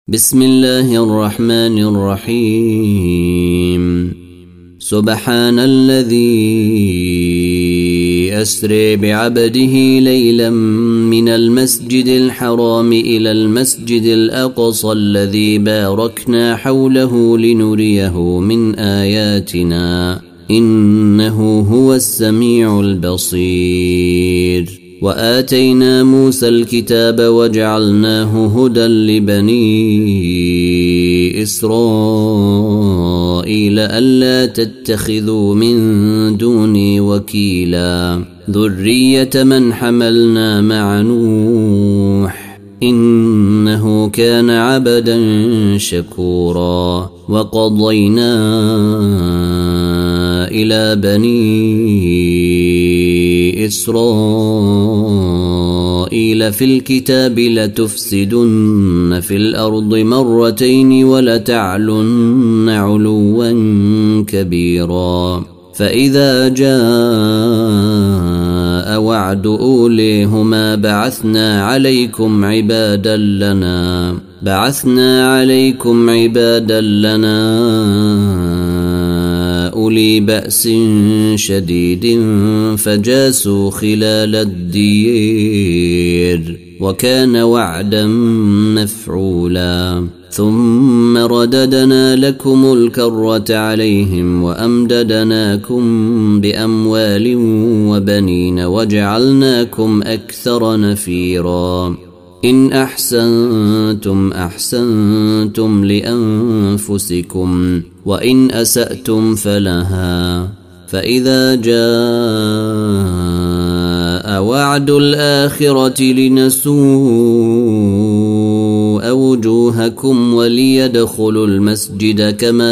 بسم الله الرحمن الرحيم. سبحان الذي أسري بعبده ليلا من المسجد الحرام إلى المسجد الأقصى الذي باركنا حوله لنريه من آياتنا إنه هو السميع البصير. وآتينا موسى الكتاب وجعلناه هدى لبني إسرائيل ألا تتخذوا من دوني وكيلا ذرية من حملنا مع نوح إنه كان عبدا شكورا. وقضينا إلى بني إسرائيل في الكتاب لتفسدن في الأرض مرتين ولتعلن علوا كبيرا. فإذا جاء وعد أوليهما بعثنا عليكم عبادا لنا أولي بأس شديد فجاسوا خلال الدير وكان وعدا مفعولا. ثم رددنا لكم الكرة عليهم وأمددناكم بأموال وبنين وجعلناكم أكثر نفيرا. إن أحسنتم لأنفسكم وإن أسأتم فلها. فإذا جاء وعد الآخرة لنسوء وجوهكم وليدخلوا المسجد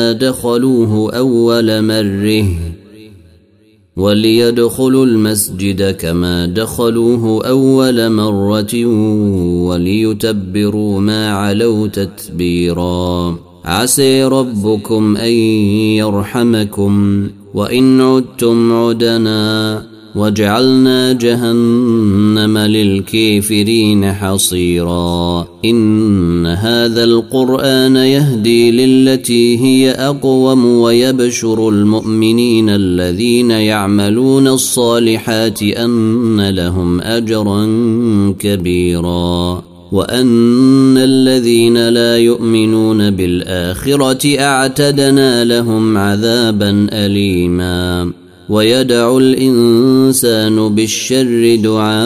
كما دخلوه أول مرة وليتبروا ما علوا تتبيرا. عسى ربكم أن يرحمكم وإن عدتم عدنا وجعلنا جهنم للكافرين حصيرا. إن هذا القرآن يهدي للتي هي أقوم ويبشر المؤمنين الذين يعملون الصالحات أن لهم أجرا كبيرا وأن الذين لا يؤمنون بالآخرة أعتدنا لهم عذابا أليما. ويدعو الإنسان بالشر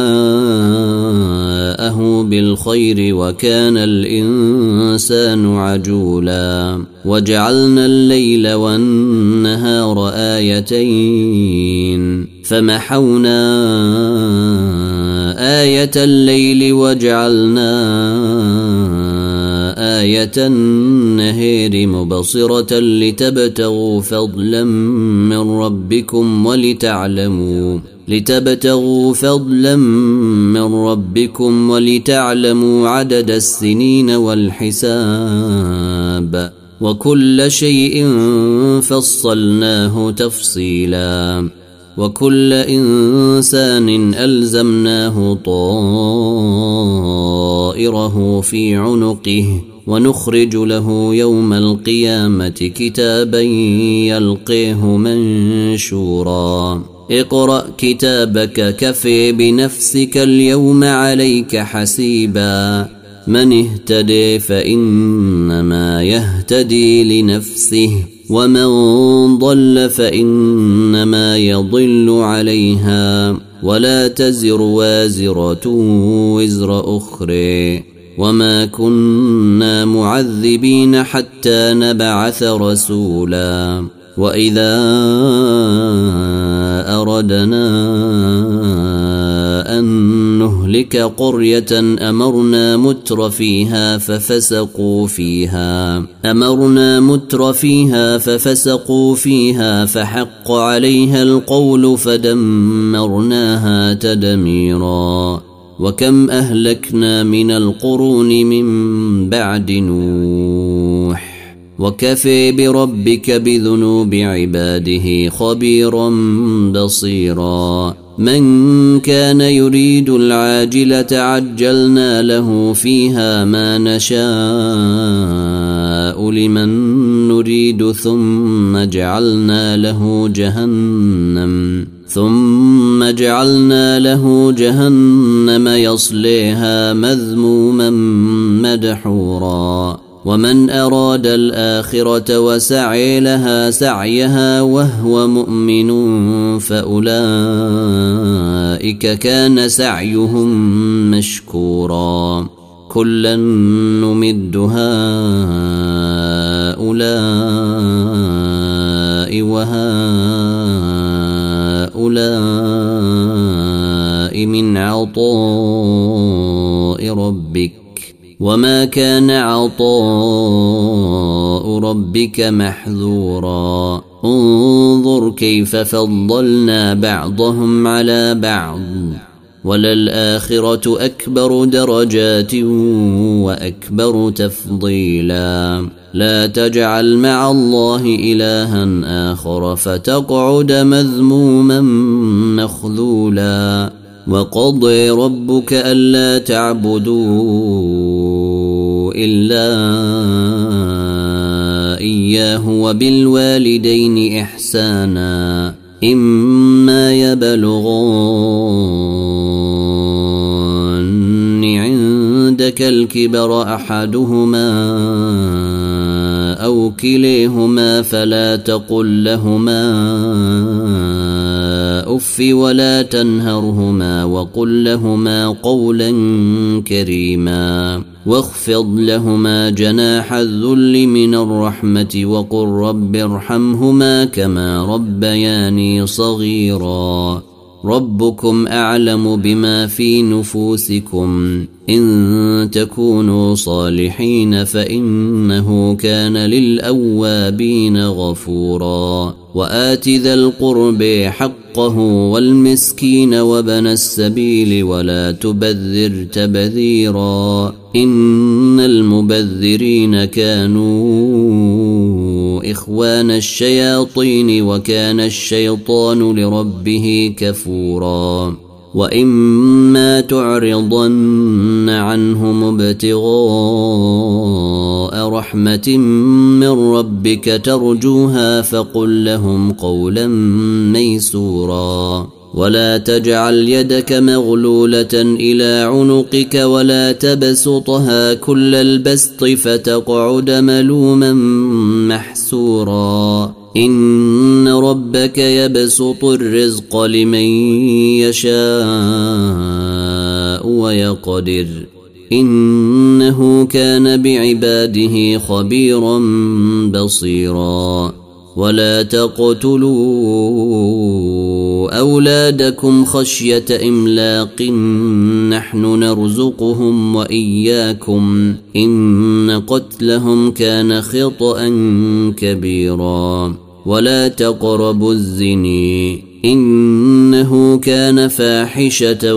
دعاءه بالخير وكان الإنسان عجولا. وجعلنا الليل والنهار آيتين فمحونا آية الليل وجعلنا آية النهار مبصرة لتبتغوا فضلا من ربكم ولتعلموا عدد السنين والحساب وكل شيء فصلناه تفصيلا. وكل إنسان ألزمناه طائره في عنقه ونخرج له يوم القيامة كتابا يلقيه منشورا. اقرأ كتابك كفى بنفسك اليوم عليك حسيبا. من اهتدي فإنما يهتدي لنفسه ومن ضل فإنما يضل عليها ولا تزر وازرة وزر أخرى وما كنا معذبين حتى نبعث رسولا. وإذا أردنا أن نهلك قرية أمرنا متر فيها ففسقوا فيها فحق عليها القول فدمرناها تدميرا. وكم أهلكنا من القرون من بعد نوح وكفى بربك بذنوب عباده خبيرا بصيرا. من كان يريد العاجلة عجلنا له فيها ما نشاء لمن نريد ثم جعلنا له جهنم يصليها مذموما مدحورا ومن أراد الآخرة وسعي لها سعيها وهو مؤمن فأولئك كان سعيهم مشكورا كلا نمد هؤلاء وهؤلاء من عطاء ربك وما كان عطاء ربك محذورا انظر كيف فضلنا بعضهم على بعض وللآخرة أكبر درجات وأكبر تفضيلا لا تجعل مع الله إلها آخر فتقعد مذموما مخذولا وقضى ربك ألا تعبدوا إلا إياه وبالوالدين إحسانا إما يبلغن عندك الكبر أحدهما أو كليهما فلا تقل لهما أف ولا تنهرهما وقل لهما قولا كريما واخفض لهما جناح الذل من الرحمة وقل رب ارحمهما كما ربياني صغيرا ربكم أعلم بما في نفوسكم إن تكونوا صالحين فإنه كان للأوابين غفورا وآت ذا القرب حقه والمسكين وابن السبيل ولا تبذر تبذيرا إن المبذرين كانوا إخوان الشياطين وكان الشيطان لربه كفورا وإما تعرضن عنهم ابتغاء رحمة من ربك ترجوها فقل لهم قولا ميسورا ولا تجعل يدك مغلولة إلى عنقك ولا تبسطها كل البسط فتقعد ملوما محسورا إن ربك يبسط الرزق لمن يشاء ويقدر إنه كان بعباده خبيرا بصيرا ولا تقتلوا أولادكم خشية إملاق نحن نرزقهم وإياكم إن قتلهم كان خطأ كبيرا ولا تقربوا الزنا إنه كان فاحشة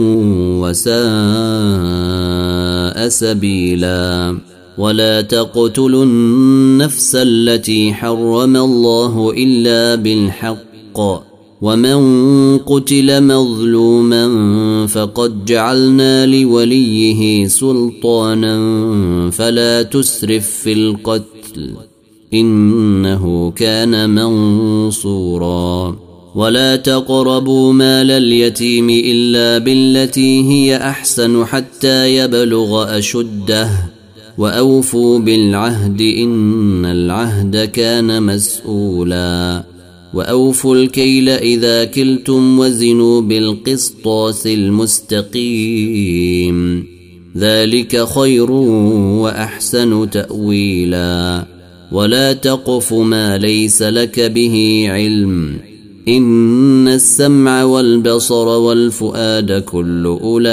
وساء سبيلا ولا تقتلوا النفس التي حرم الله إلا بالحق ومن قتل مظلوما فقد جعلنا لوليه سلطانا فلا تسرف في القتل إنه كان منصورا ولا تقربوا مال اليتيم إلا بالتي هي أحسن حتى يبلغ أشده وأوفوا بالعهد إن العهد كان مسؤولا وأوفوا الكيل إذا كلتم وزنوا بالقسطاس المستقيم ذلك خير وأحسن تأويلا ولا تقف ما ليس لك به علم إن السمع والبصر والفؤاد كل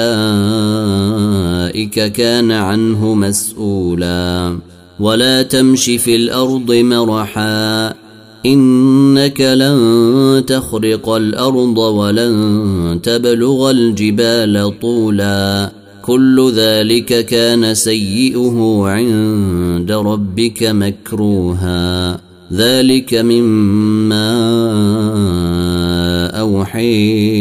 أولئك كان عنه مسؤولا ولا تمش في الأرض مرحا إنك لن تخرق الأرض ولن تبلغ الجبال طولا كل ذلك كان سيئه عند ربك مكروها ذلك مما أوحي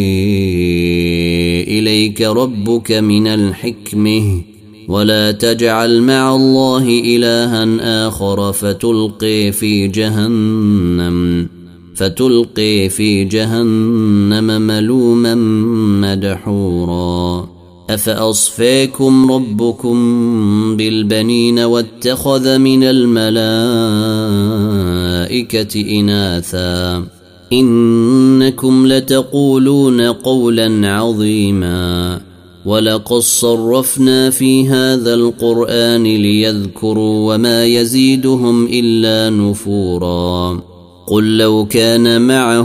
إليك ربك من الحكمة ولا تجعل مع الله إلها آخر فتلقي في جهنم ملوما مدحورا أفأصفاكم ربكم بالبنين واتخذ من الملائكة إناثا إنكم لتقولون قولا عظيما ولقد صرفنا في هذا القرآن ليذكروا وما يزيدهم إلا نفورا قل لو كان معه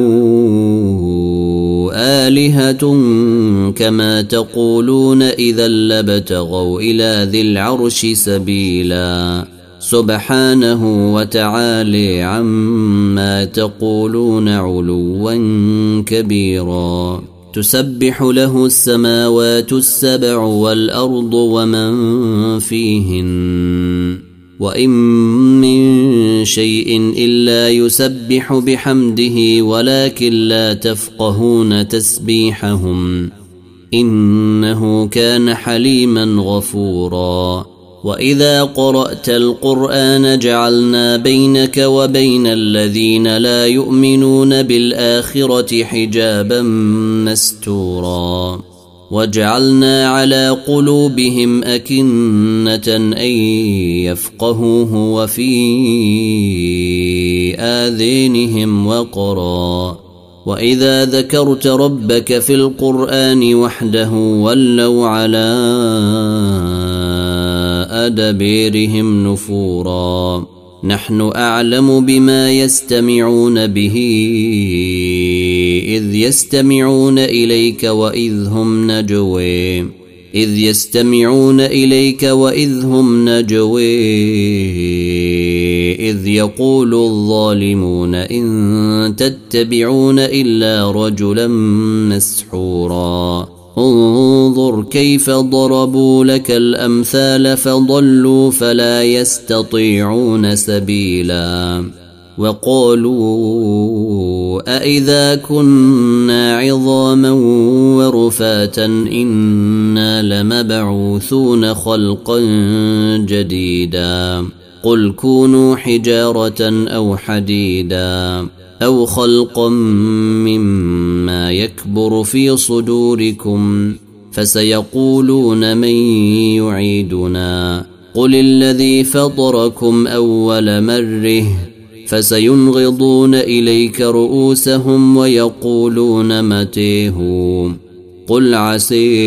آلهة كما تقولون إذا لابتغوا إلى ذي العرش سبيلا سبحانه وتعالى عما تقولون علوا كبيرا تسبح له السماوات السبع والأرض ومن فيهن وإن من شيء إلا يسبح بحمده ولكن لا تفقهون تسبيحهم إنه كان حليما غفورا وإذا قرأت القرآن جعلنا بينك وبين الذين لا يؤمنون بالآخرة حجابا مستورا وجعلنا على قلوبهم أكنة أن يفقهوه وفي آذانهم وقرا وإذا ذكرت ربك في القرآن وحده ولوا على أدبيرهم نفورا نحن أعلم بما يستمعون به إذ يستمعون إليك وإذ هم نجوي إذ يقول الظالمون إن تتبعون إلا رجلا مسحورا انظر كيف ضربوا لك الأمثال فضلوا فلا يستطيعون سبيلا وقالوا أإذا كنا عظاما ورفاتا إنا لمبعوثون خلقا جديدا قل كونوا حجارة أو حديدا أو خلقا مما يكبر في صدوركم فسيقولون من يعيدنا قل الذي فطركم أول مرة فسينغضون إليك رؤوسهم ويقولون متى هو قل عسى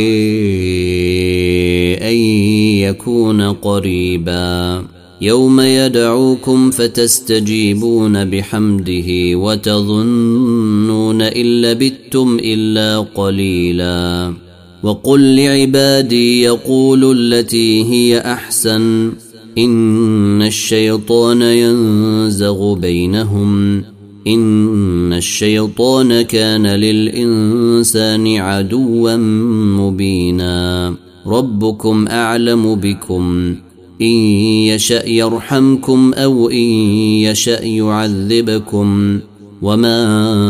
أن يكون قريبا يوم يدعوكم فتستجيبون بحمده وتظنون إن لبثتم إلا قليلا وقل لعبادي يقولوا التي هي أحسن إن الشيطان ينزغ بينهم إن الشيطان كان للإنسان عدوا مبينا ربكم أعلم بكم إن يشأ يرحمكم أو إن يشأ يعذبكم وما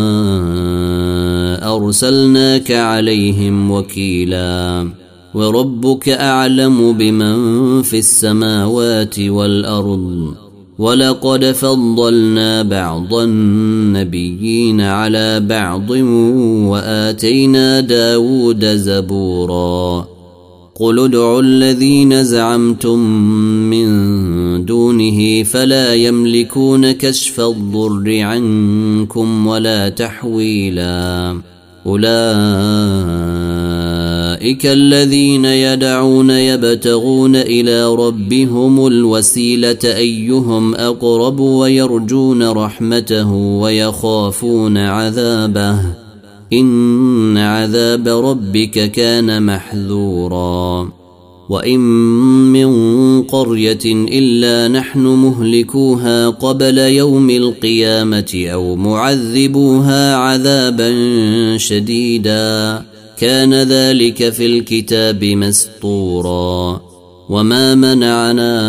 أرسلناك عليهم وكيلا وربك أعلم بمن في السماوات والأرض ولقد فضلنا بعض النبيين على بعض وآتينا داود زبورا قل ادعوا الذين زعمتم من دونه فلا يملكون كشف الضر عنكم ولا تحويلا أولئك الذين يدعون يبتغون إلى ربهم الوسيلة أيهم أقرب ويرجون رحمته ويخافون عذابه إن عذاب ربك كان محذورا وإن من قرية إلا نحن مهلكوها قبل يوم القيامة أو معذبوها عذابا شديدا كان ذلك في الكتاب مسطورا وما منعنا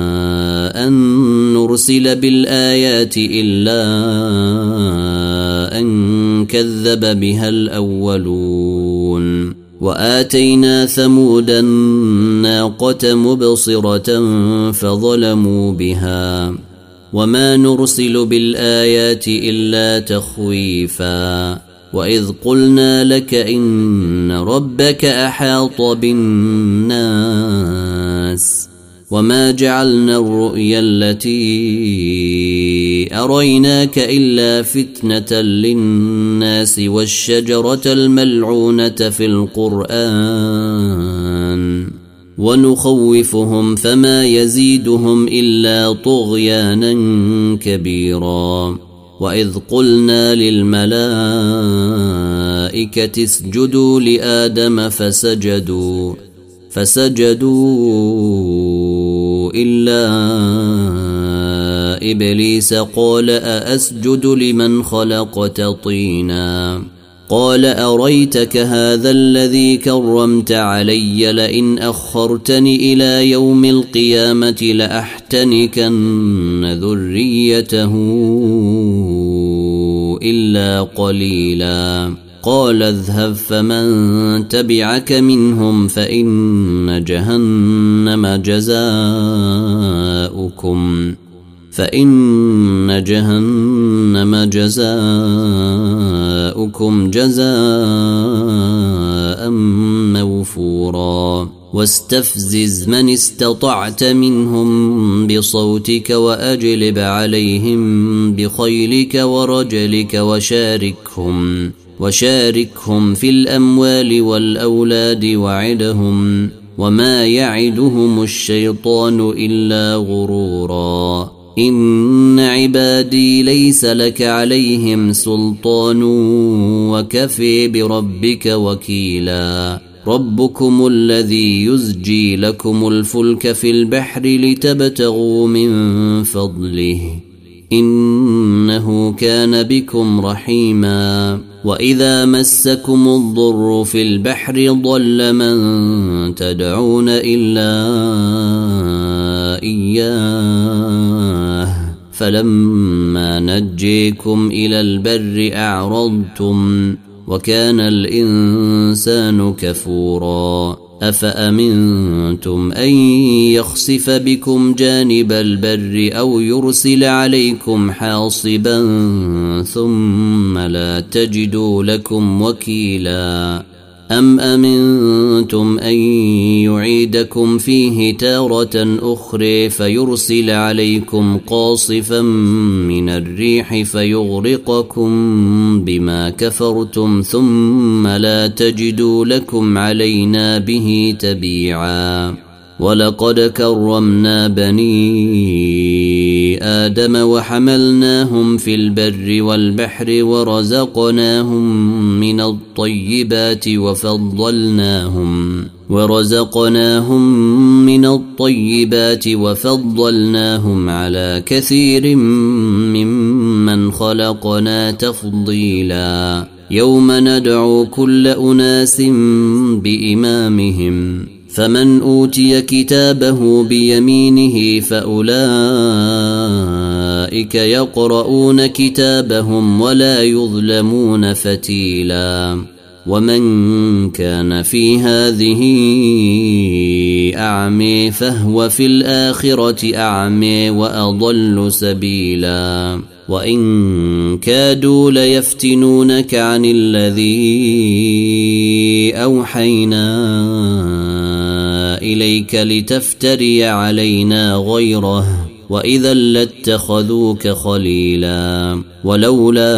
أن نرسل بالآيات إلا أن كذب بها الأولون وآتينا ثمود الناقة مبصرة فظلموا بها وما نرسل بالآيات إلا تخويفا وإذ قلنا لك إن ربك أحاط بالناس وما جعلنا الرؤيا التي أريناك إلا فتنة للناس والشجرة الملعونة في القرآن ونخوفهم فما يزيدهم إلا طغيانا كبيرا وإذ قلنا للملائكة اسجدوا لآدم فسجدوا إلا إبليس قال أأسجد لمن خلقت طينا قال أريتك هذا الذي كرمت علي لئن أخرتني إلى يوم القيامة لأحتنكن ذريته إلا قليلا قال اذهب فمن تبعك منهم فإن جهنم جزاؤكم جزاء موفورا واستفزز من استطعت منهم بصوتك وأجلب عليهم بخيلك ورجلك وشاركهم في الأموال والأولاد وعدهم وما يعدهم الشيطان إلا غرورا إن عبادي ليس لك عليهم سلطان وكفي بربك وكيلا ربكم الذي يزجي لكم الفلك في البحر لتبتغوا من فضله إنه كان بكم رحيما وإذا مسكم الضر في البحر ضل من تدعون إلا إياه فلما نجيكم إلى البر أعرضتم وكان الإنسان كفورا أفأمنتم أن يخسف بكم جانب البر أو يرسل عليكم حاصبا ثم لا تجدوا لكم وكيلا أم أمنتم أن يعيدكم فيه تارة أخرى فيرسل عليكم قاصفا من الريح فيغرقكم بما كفرتم ثم لا تجدوا لكم علينا به تبيعا ولقد كرمنا بني آدم وحملناهم في البر والبحر ورزقناهم من الطيبات وفضلناهم على كثير ممن خلقنا تفضيلا يوم ندعو كل أناس بإمامهم فمن أوتي كتابه بيمينه فأولئك يقرؤون كتابهم ولا يظلمون فتيلا ومن كان في هذه أعمي فهو في الآخرة أعمي وأضل سبيلا وإن كادوا ليفتنونك عن الذي أوحينا إليك لتفتري علينا غيره وإذا لاتخذوك خليلا ولولا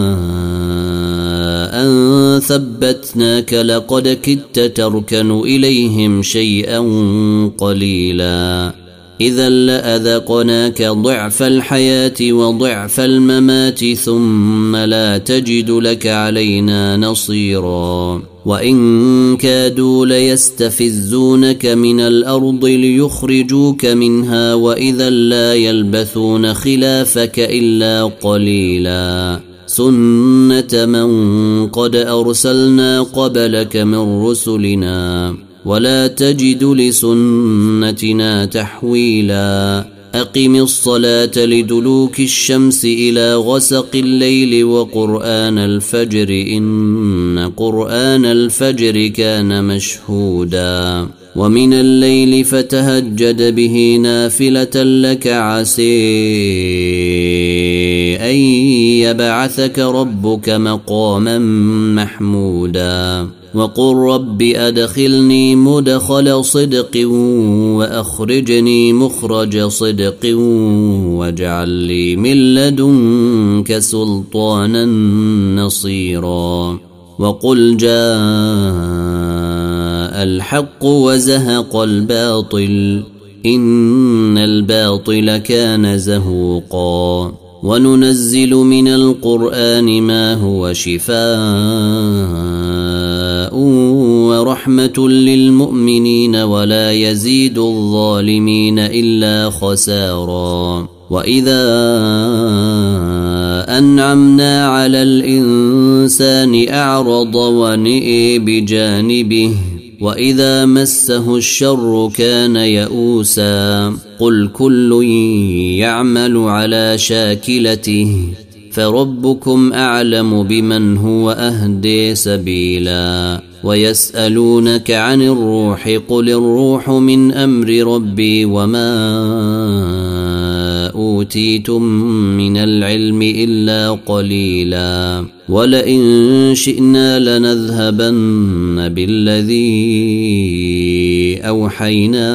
أن ثبتناك لقد كدت تركن إليهم شيئا قليلا إذا لأذقناك ضعف الحياة وضعف الممات ثم لا تجد لك علينا نصيرا وإن كادوا ليستفزونك من الأرض ليخرجوك منها وإذا لا يلبثون خلافك إلا قليلا سنة من قد أرسلنا قبلك من رسلنا ولا تجد لسنتنا تحويلا أقم الصلاة لدلوك الشمس إلى غسق الليل وقرآن الفجر إن قرآن الفجر كان مشهودا ومن الليل فتهجد به نافلة لك عسى أن يبعثك ربك مقاما محمودا وقل رب أدخلني مدخل صدق وأخرجني مخرج صدق واجعل لي من لدنك سلطانا نصيرا وقل جاء الحق وزهق الباطل إن الباطل كان زهوقا وننزل من القرآن ما هو شفاء ورحمة للمؤمنين ولا يزيد الظالمين إلا خسارا وإذا أنعمنا على الإنسان أعرض ونئي بجانبه وإذا مسه الشر كان يئوسا قل كل يعمل على شاكلته فربكم أعلم بمن هو أهدي سبيلا ويسألونك عن الروح قل الروح من أمر ربي وما أوتيتم من العلم إلا قليلا ولئن شئنا لنذهبن بالذي أوحينا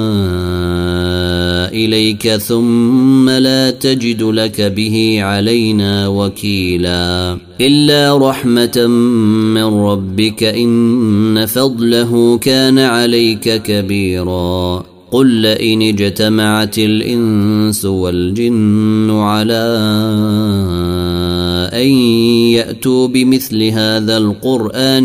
إليك ثم لا تجد لك به علينا وكيلا إلا رحمة من ربك إن فضله كان عليك كبيرا قل لئن اجتمعت الإنس والجن على أن يأتوا بمثل هذا القرآن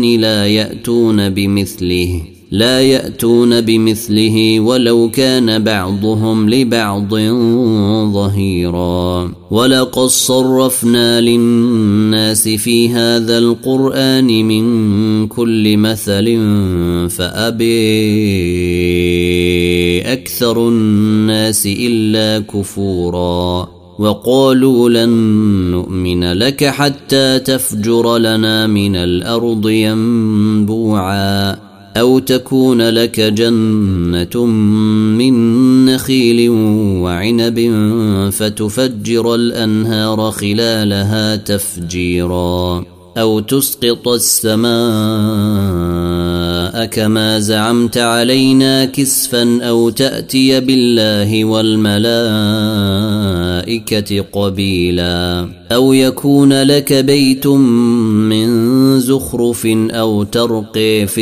لا يأتون بمثله ولو كان بعضهم لبعض ظهيرا ولقد صرفنا للناس في هذا القرآن من كل مثل فأبي أكثر الناس إلا كفورا وقالوا لن نؤمن لك حتى تفجر لنا من الأرض ينبوعا أو تكون لك جنة من نخيل وعنب فتفجر الأنهار خلالها تفجيرا أو تسقط السماء كما زعمت علينا كسفا أو تأتي بالله والملائكة قبيلا أو يكون لك بيت من زخرف أو ترقي في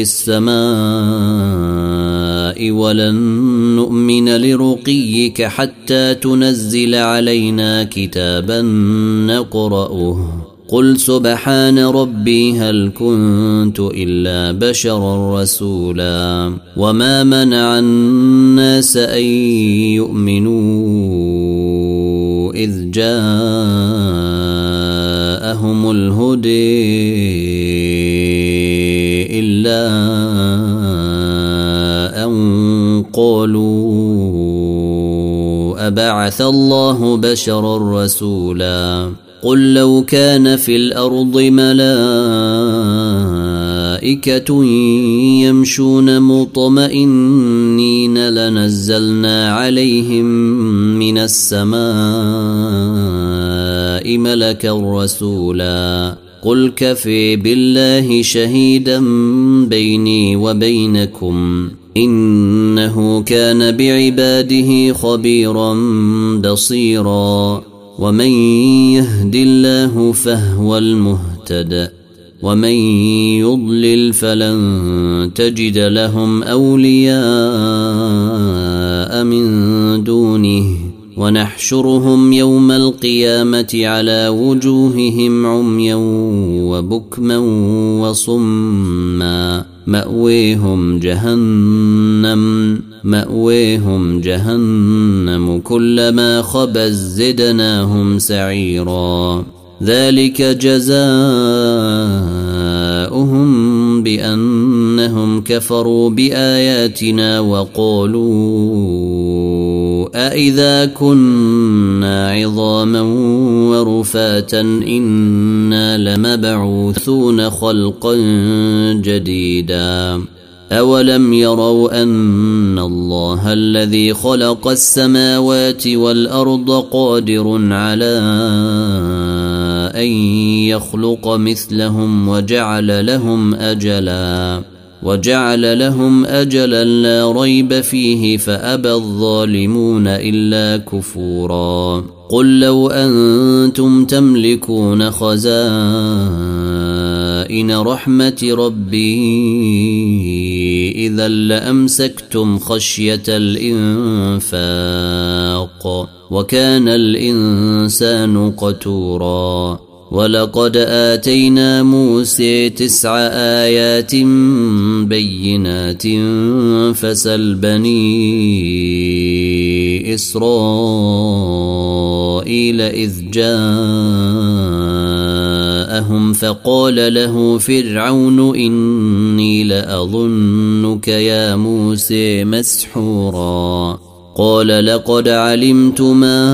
السماء ولن نؤمن لرقيك حتى تنزل علينا كتابا نقرأه قل سبحان ربي هل كنت إلا بشرا رسولا وما منع الناس أن يؤمنوا إذ جاءهم الهدي إلا أن قالوا أبعث الله بشرا رسولا قل لو كان في الأرض ملائكة يمشون مطمئنين لنزلنا عليهم من السماء ملكا رسولا قل كفي بالله شهيدا بيني وبينكم إنه كان بعباده خبيرا بصيرا ومن يهد الله فهو المهتد ومن يضلل فلن تجد لهم أولياء من دونه ونحشرهم يوم القيامة على وجوههم عميا وبكما وصما مأويهم جهنم كلما خبت زدناهم سعيرا ذلك جزاؤهم بأنهم كفروا بآياتنا وقالوا أإذا كنا عظاما ورفاتا إنا لمبعوثون خلقا جديدا أولم يروا أن الله الذي خلق السماوات والأرض قادر على أن يخلق مثلهم وجعل لهم أجلا لا ريب فيه فأبى الظالمون إلا كفورا قل لو أنتم تملكون خزائن رحمة ربي إذا لأمسكتم خشية الإنفاق وكان الإنسان قتورا ولقد آتينا موسى 9 آيات بينات فسل بني إسرائيل إذ جاءهم فقال له فرعون إني لأظنك يا موسى مسحورا قال لقد علمت ما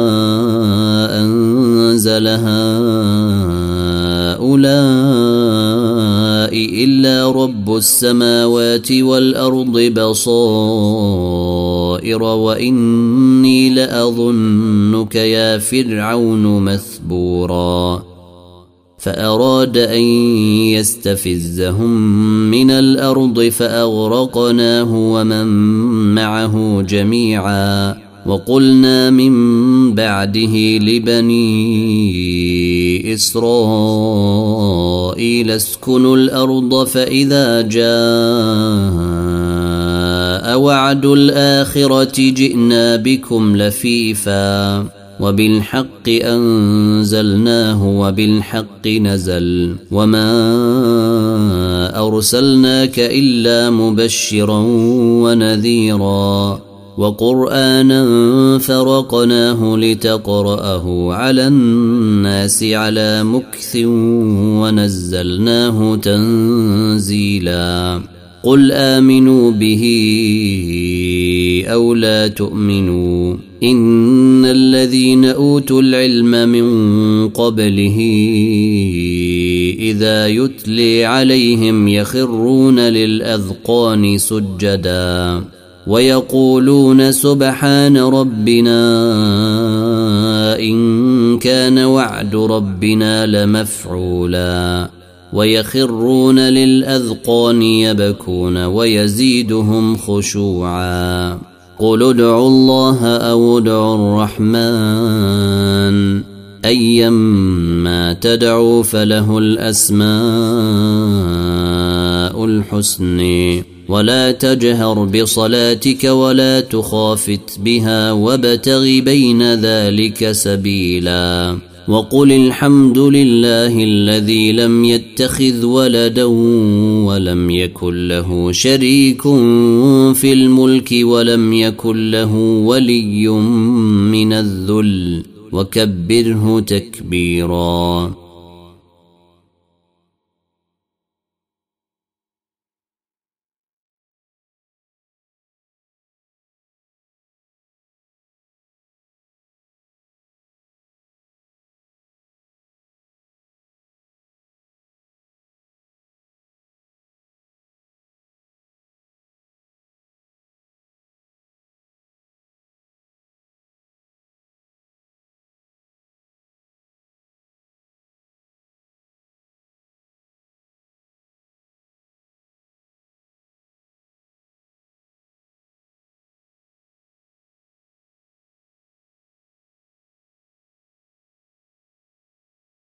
أنزل هؤلاء إلا رب السماوات والأرض بصائر وإني لأظنك يا فرعون مثبورا فأراد أن يستفزهم من الأرض فأغرقناه ومن معه جميعا وقلنا من بعده لبني إسرائيل اسكنوا الأرض فإذا جاء وعد الآخرة جئنا بكم لفيفا وبالحق أنزلناه وبالحق نزل وما أرسلناك إلا مبشرا ونذيرا وقرآنا فرقناه لتقرأه على الناس على مكث ونزلناه تنزيلا قل آمنوا به أو لا تؤمنوا إن الذين أوتوا العلم من قبله إذا يتلي عليهم يخرون للأذقان سجدا ويقولون سبحان ربنا إن كان وعد ربنا لمفعولا ويخرون للأذقان يبكون ويزيدهم خشوعا قل ادعوا الله أو ادعوا الرحمن أيما تدعوا فله الأسماء الحسن ولا تجهر بصلاتك ولا تخافت بها وابتغ بين ذلك سبيلا وقل الحمد لله الذي لم يتخذ ولدا ولم يكن له شريك في الملك ولم يكن له ولي من الذل وكبره تكبيرا